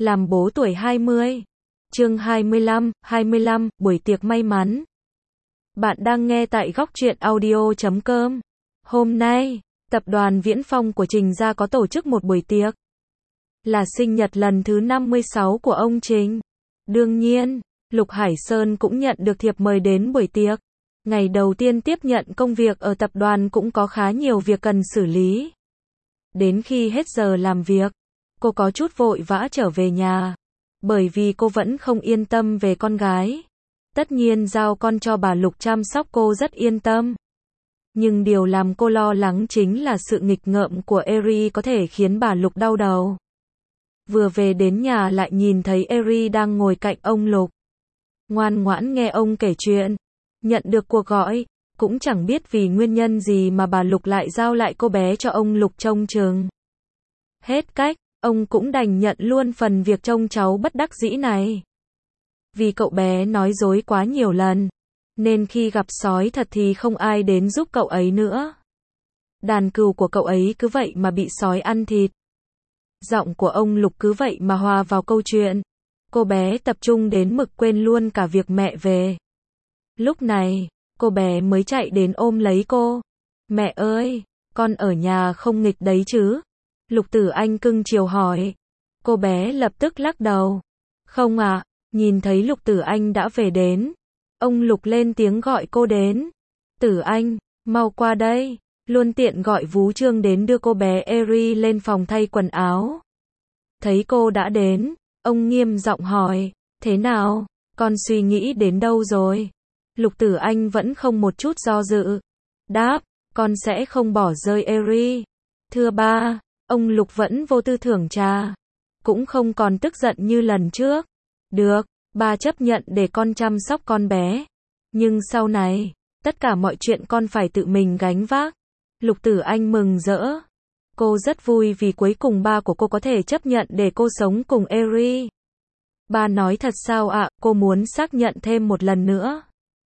Làm bố tuổi 20. Chương 25, buổi tiệc may mắn. Bạn đang nghe tại góc truyện audio.com. Hôm nay, tập đoàn Viễn Phong của Trình Gia có tổ chức một buổi tiệc. Là sinh nhật lần thứ 56 của ông Trình. Đương nhiên, Lục Hải Sơn cũng nhận được thiệp mời đến buổi tiệc. Ngày đầu tiên tiếp nhận công việc ở tập đoàn cũng có khá nhiều việc cần xử lý. Đến khi hết giờ làm việc, cô có chút vội vã trở về nhà. Bởi vì cô vẫn không yên tâm về con gái. Tất nhiên giao con cho bà Lục chăm sóc cô rất yên tâm. Nhưng điều làm cô lo lắng chính là sự nghịch ngợm của Eri có thể khiến bà Lục đau đầu. Vừa về đến nhà lại nhìn thấy Eri đang ngồi cạnh ông Lục. Ngoan ngoãn nghe ông kể chuyện. Nhận được cuộc gọi, cũng chẳng biết vì nguyên nhân gì mà bà Lục lại giao lại cô bé cho ông Lục trông chừng. Hết cách, ông cũng đành nhận luôn phần việc trông cháu bất đắc dĩ này. Vì cậu bé nói dối quá nhiều lần, nên khi gặp sói thật thì không ai đến giúp cậu ấy nữa. Đàn cừu của cậu ấy cứ vậy mà bị sói ăn thịt. Giọng của ông Lục cứ vậy mà hòa vào câu chuyện. Cô bé tập trung đến mực quên luôn cả việc mẹ về. Lúc này, cô bé mới chạy đến ôm lấy cô. Mẹ ơi, con ở nhà không nghịch đấy chứ? Lục Tử Anh cưng chiều hỏi. Cô bé lập tức lắc đầu. Không ạ, nhìn thấy Lục Tử Anh đã về đến. Ông Lục lên tiếng gọi cô đến. Tử Anh, mau qua đây. Luôn tiện gọi Vú Trương đến đưa cô bé Eri lên phòng thay quần áo. Thấy cô đã đến, ông nghiêm giọng hỏi. Thế nào, con suy nghĩ đến đâu rồi? Lục Tử Anh vẫn không một chút do dự. Đáp, con sẽ không bỏ rơi Eri. Thưa ba, ông Lục vẫn vô tư thưởng trà. Cũng không còn tức giận như lần trước. Được, ba chấp nhận để con chăm sóc con bé. Nhưng sau này, tất cả mọi chuyện con phải tự mình gánh vác. Lục Tử Anh mừng rỡ. Cô rất vui vì cuối cùng ba của cô có thể chấp nhận để cô sống cùng Eri. Ba nói thật sao ạ? Cô muốn xác nhận thêm một lần nữa.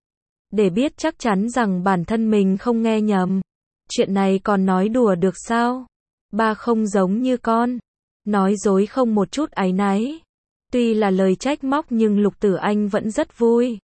Để biết chắc chắn rằng bản thân mình không nghe nhầm. Chuyện này còn nói đùa được sao? Ba không giống như con. Nói dối không một chút áy náy. Tuy là lời trách móc nhưng Lục Tử Anh vẫn rất vui.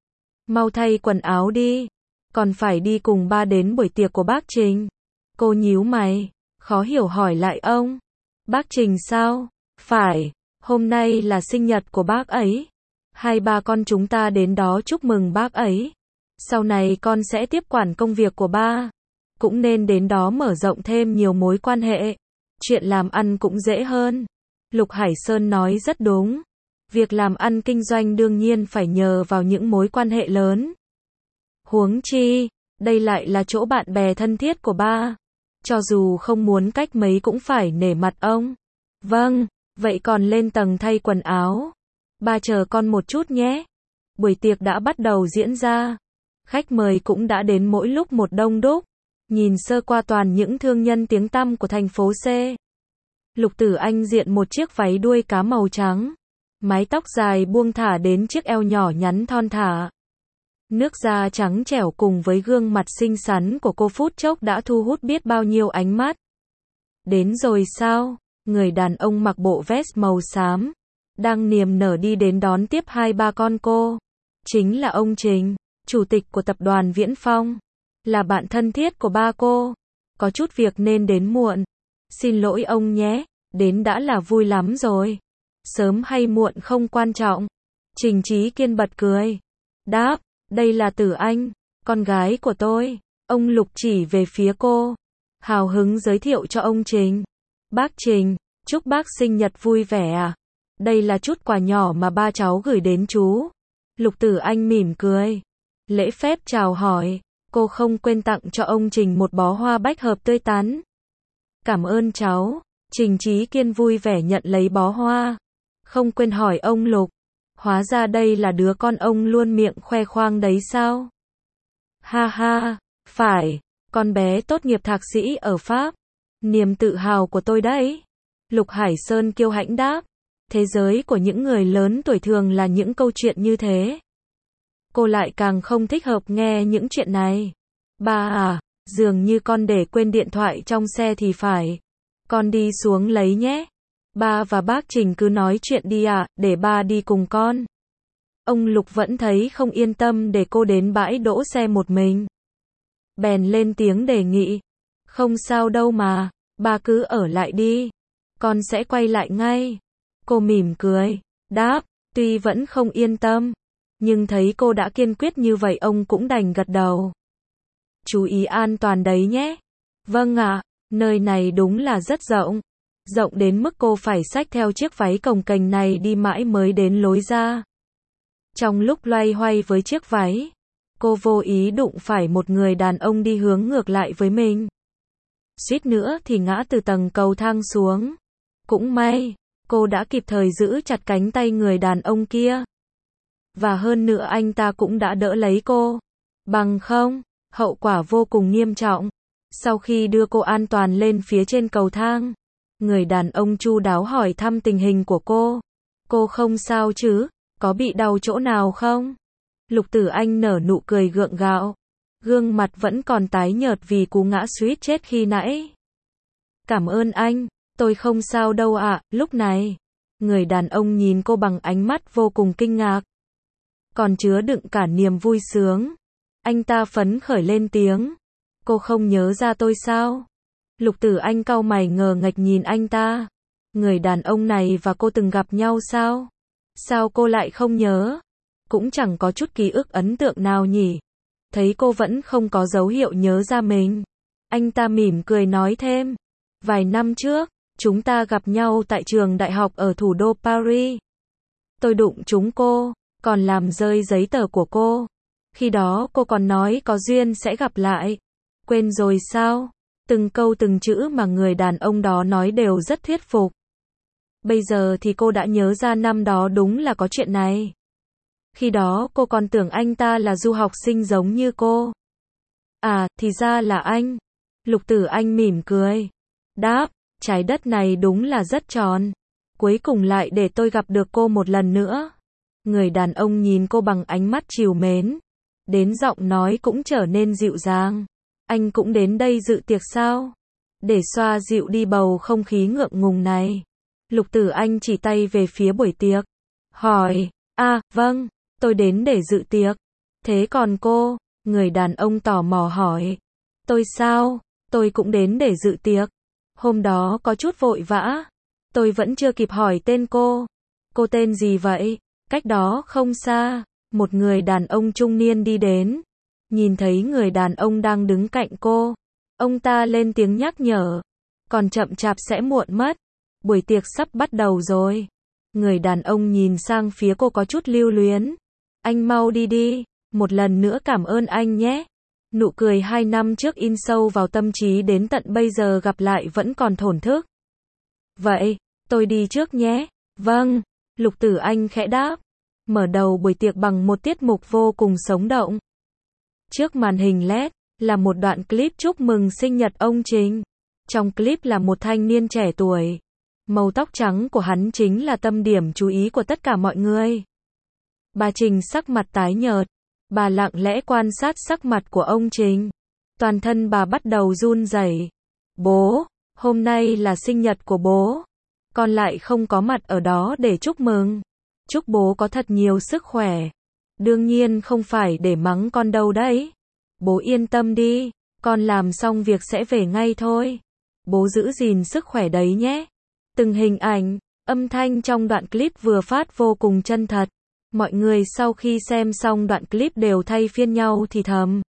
Mau thay quần áo đi. Còn phải đi cùng ba đến buổi tiệc của bác Trình. Cô nhíu mày, khó hiểu hỏi lại ông. Bác Trình sao? Phải, hôm nay là sinh nhật của bác ấy. Hai ba con chúng ta đến đó chúc mừng bác ấy. Sau này con sẽ tiếp quản công việc của ba. Cũng nên đến đó mở rộng thêm nhiều mối quan hệ. Chuyện làm ăn cũng dễ hơn. Lục Hải Sơn nói rất đúng. Việc làm ăn kinh doanh đương nhiên phải nhờ vào những mối quan hệ lớn. Huống chi, đây lại là chỗ bạn bè thân thiết của ba. Cho dù không muốn cách mấy cũng phải nể mặt ông. Vâng, vậy còn lên tầng thay quần áo. Ba chờ con một chút nhé. Buổi tiệc đã bắt đầu diễn ra. Khách mời cũng đã đến mỗi lúc một đông đúc. Nhìn sơ qua toàn những thương nhân tiếng tăm của thành phố C. Lục Tử Anh diện một chiếc váy đuôi cá màu trắng. Mái tóc dài buông thả đến chiếc eo nhỏ nhắn thon thả. Nước da trắng trẻo cùng với gương mặt xinh xắn của cô phút chốc đã thu hút biết bao nhiêu ánh mắt. Đến rồi sao? Người đàn ông mặc bộ vest màu xám. Đang niềm nở đi đến đón tiếp hai ba con cô. Chính là ông Trình, chủ tịch của tập đoàn Viễn Phong. Là bạn thân thiết của ba cô. Có chút việc nên đến muộn. Xin lỗi ông nhé, đến đã là vui lắm rồi. Sớm hay muộn không quan trọng. Trình Chí Kiên bật cười. Đáp, đây là Tử Anh, con gái của tôi. Ông Lục chỉ về phía cô. Hào hứng giới thiệu cho ông Trình. Bác Trình, chúc bác sinh nhật vui vẻ à? Đây là chút quà nhỏ mà ba cháu gửi đến chú. Lục Tử Anh mỉm cười. Lễ phép chào hỏi. Cô không quên tặng cho ông Trình một bó hoa bách hợp tươi tắn. Cảm ơn cháu. Trình Chí Kiên vui vẻ nhận lấy bó hoa. Không quên hỏi ông Lục. Hóa ra đây là đứa con ông luôn miệng khoe khoang đấy sao? Ha ha, phải, con bé tốt nghiệp thạc sĩ ở Pháp. Niềm tự hào của tôi đấy. Lục Hải Sơn kiêu hãnh đáp. Thế giới của những người lớn tuổi thường là những câu chuyện như thế. Cô lại càng không thích hợp nghe những chuyện này. Ba à, dường như con để quên điện thoại trong xe thì phải. Con đi xuống lấy nhé. Ba và bác Trình cứ nói chuyện đi ạ, để ba đi cùng con. Ông Lục vẫn thấy không yên tâm để cô đến bãi đỗ xe một mình. Bèn lên tiếng đề nghị. Không sao đâu mà, ba cứ ở lại đi. Con sẽ quay lại ngay. Cô mỉm cười, đáp, tuy vẫn không yên tâm. Nhưng thấy cô đã kiên quyết như vậy ông cũng đành gật đầu. Chú ý an toàn đấy nhé. Vâng ạ, nơi này đúng là rất rộng. Rộng đến mức cô phải xách theo chiếc váy cồng kềnh này đi mãi mới đến lối ra. Trong lúc loay hoay với chiếc váy, cô vô ý đụng phải một người đàn ông đi hướng ngược lại với mình. Suýt nữa thì ngã từ tầng cầu thang xuống. Cũng may, cô đã kịp thời giữ chặt cánh tay người đàn ông kia. Và hơn nữa anh ta cũng đã đỡ lấy cô. Bằng không, hậu quả vô cùng nghiêm trọng. Sau khi đưa cô an toàn lên phía trên cầu thang, người đàn ông chu đáo hỏi thăm tình hình của cô. Cô không sao chứ? Có bị đau chỗ nào không? Lục Tử Anh nở nụ cười gượng gạo. Gương mặt vẫn còn tái nhợt vì cú ngã suýt chết khi nãy. Cảm ơn anh, tôi không sao đâu ạ. Lúc này, người đàn ông nhìn cô bằng ánh mắt vô cùng kinh ngạc. Còn chứa đựng cả niềm vui sướng. Anh ta phấn khởi lên tiếng. Cô không nhớ ra tôi sao? Lục Tử Anh cau mày ngờ nghệch nhìn anh ta. Người đàn ông này và cô từng gặp nhau sao? Sao cô lại không nhớ? Cũng chẳng có chút ký ức ấn tượng nào nhỉ? Thấy cô vẫn không có dấu hiệu nhớ ra mình. Anh ta mỉm cười nói thêm. Vài năm trước, chúng ta gặp nhau tại trường đại học ở thủ đô Paris. Tôi đụng trúng cô, còn làm rơi giấy tờ của cô. Khi đó cô còn nói có duyên sẽ gặp lại. Quên rồi sao? Từng câu từng chữ mà người đàn ông đó nói đều rất thuyết phục. Bây giờ thì cô đã nhớ ra năm đó đúng là có chuyện này. Khi đó cô còn tưởng anh ta là du học sinh giống như cô. À, thì ra là anh. Lục Tử Anh mỉm cười. Đáp, trái đất này đúng là rất tròn. Cuối cùng lại để tôi gặp được cô một lần nữa. Người đàn ông nhìn cô bằng ánh mắt trìu mến. Đến giọng nói cũng trở nên dịu dàng. Anh cũng đến đây dự tiệc sao? Để xoa dịu đi bầu không khí ngượng ngùng này. Lục Tử Anh chỉ tay về phía buổi tiệc. Hỏi, vâng, tôi đến để dự tiệc. Thế còn cô? Người đàn ông tò mò hỏi. Tôi sao? Tôi cũng đến để dự tiệc. Hôm đó có chút vội vã. Tôi vẫn chưa kịp hỏi tên cô. Cô tên gì vậy? Cách đó không xa, một người đàn ông trung niên đi đến. Nhìn thấy người đàn ông đang đứng cạnh cô. Ông ta lên tiếng nhắc nhở. Còn chậm chạp sẽ muộn mất. Buổi tiệc sắp bắt đầu rồi. Người đàn ông nhìn sang phía cô có chút lưu luyến. Anh mau đi đi. Một lần nữa cảm ơn anh nhé. Nụ cười 2 năm trước in sâu vào tâm trí đến tận bây giờ gặp lại vẫn còn thổn thức. Vậy, tôi đi trước nhé. Vâng, Lục Tử Anh khẽ đáp. Mở đầu buổi tiệc bằng một tiết mục vô cùng sống động. Trước màn hình LED, là một đoạn clip chúc mừng sinh nhật ông Trình. Trong clip là một thanh niên trẻ tuổi. Màu tóc trắng của hắn chính là tâm điểm chú ý của tất cả mọi người. Bà Trình sắc mặt tái nhợt. Bà lặng lẽ quan sát sắc mặt của ông Trình. Toàn thân bà bắt đầu run rẩy. Bố, hôm nay là sinh nhật của bố. Con lại không có mặt ở đó để chúc mừng. Chúc bố có thật nhiều sức khỏe. Đương nhiên không phải để mắng con đâu đấy. Bố yên tâm đi, con làm xong việc sẽ về ngay thôi. Bố giữ gìn sức khỏe đấy nhé. Từng hình ảnh, âm thanh trong đoạn clip vừa phát vô cùng chân thật. Mọi người sau khi xem xong đoạn clip đều thay phiên nhau thì thầm.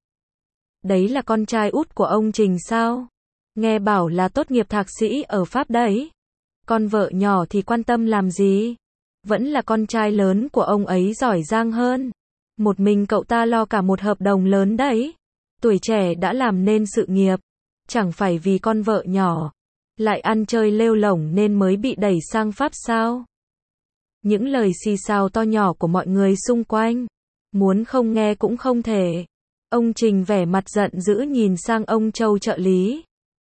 Đấy là con trai út của ông Trình sao? Nghe bảo là tốt nghiệp thạc sĩ ở Pháp đấy. Con vợ nhỏ thì quan tâm làm gì? Vẫn là con trai lớn của ông ấy giỏi giang hơn. Một mình cậu ta lo cả một hợp đồng lớn đấy. Tuổi trẻ đã làm nên sự nghiệp. Chẳng phải vì con vợ nhỏ lại ăn chơi lêu lổng nên mới bị đẩy sang Pháp sao? Những lời xì xào to nhỏ của mọi người xung quanh. Muốn không nghe cũng không thể. Ông Trình vẻ mặt giận dữ nhìn sang ông Châu trợ lý.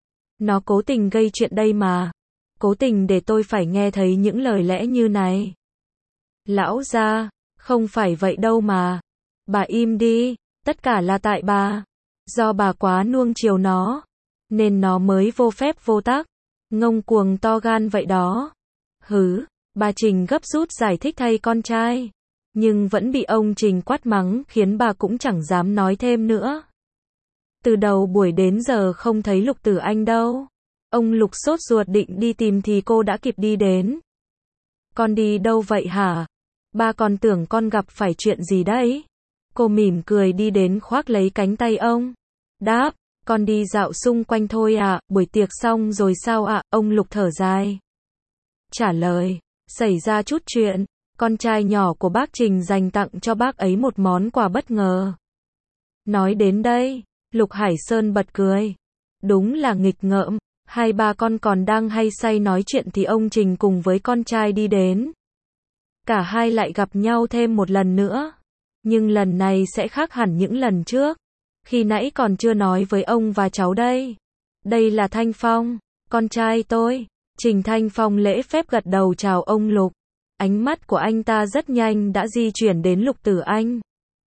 Nó cố tình gây chuyện đây mà. Cố tình để tôi phải nghe thấy những lời lẽ như này. Lão gia, không phải vậy đâu mà. Bà im đi, tất cả là tại bà. Do bà quá nuông chiều nó. Nên nó mới vô phép vô tắc. Ngông cuồng to gan vậy đó. Hứ, bà Trình gấp rút giải thích thay con trai. Nhưng vẫn bị ông Trình quát mắng khiến bà cũng chẳng dám nói thêm nữa. Từ đầu buổi đến giờ không thấy Lục Tử Anh đâu. Ông Lục sốt ruột định đi tìm thì cô đã kịp đi đến. Con đi đâu vậy hả? Ba còn tưởng con gặp phải chuyện gì đấy. Cô mỉm cười đi đến khoác lấy cánh tay ông. Đáp, con đi dạo xung quanh thôi ạ, buổi tiệc xong rồi sao ạ? Ông Lục thở dài. Trả lời, xảy ra chút chuyện. Con trai nhỏ của bác Trình dành tặng cho bác ấy một món quà bất ngờ. Nói đến đây, Lục Hải Sơn bật cười. Đúng là nghịch ngợm, hai ba con còn đang hay say nói chuyện thì ông Trình cùng với con trai đi đến. Cả hai lại gặp nhau thêm một lần nữa. Nhưng lần này sẽ khác hẳn những lần trước. Khi nãy còn chưa nói với ông và cháu đây. Đây là Thanh Phong, con trai tôi. Trình Thanh Phong lễ phép gật đầu chào ông Lục. Ánh mắt của anh ta rất nhanh đã di chuyển đến Lục Tử Anh.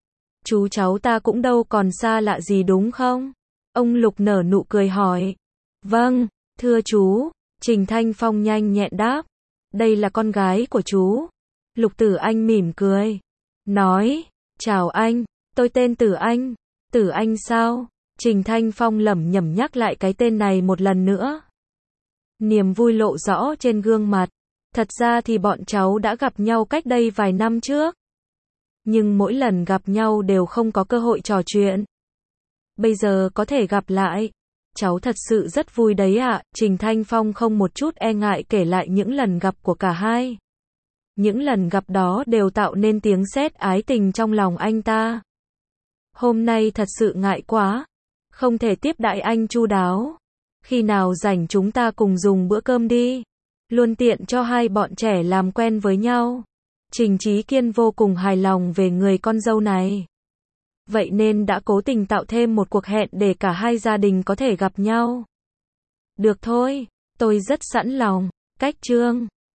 Chú cháu ta cũng đâu còn xa lạ gì đúng không? Ông Lục nở nụ cười hỏi. Vâng, thưa chú. Trình Thanh Phong nhanh nhẹn đáp. Đây là con gái của chú. Lục Tử Anh mỉm cười. Nói, chào anh, tôi tên Tử Anh. Tử Anh sao? Trình Thanh Phong lẩm nhẩm nhắc lại cái tên này một lần nữa. Niềm vui lộ rõ trên gương mặt. Thật ra thì bọn cháu đã gặp nhau cách đây vài năm trước. Nhưng mỗi lần gặp nhau đều không có cơ hội trò chuyện. Bây giờ có thể gặp lại. Cháu thật sự rất vui đấy ạ. Trình Thanh Phong không một chút e ngại kể lại những lần gặp của cả hai. Những lần gặp đó đều tạo nên tiếng sét ái tình trong lòng anh ta. Hôm nay thật sự ngại quá. Không thể tiếp đãi anh chu đáo. Khi nào rảnh chúng ta cùng dùng bữa cơm đi. Luôn tiện cho hai bọn trẻ làm quen với nhau. Trình Chí Kiên vô cùng hài lòng về người con dâu này. Vậy nên đã cố tình tạo thêm một cuộc hẹn để cả hai gia đình có thể gặp nhau. Được thôi, tôi rất sẵn lòng. Cách chương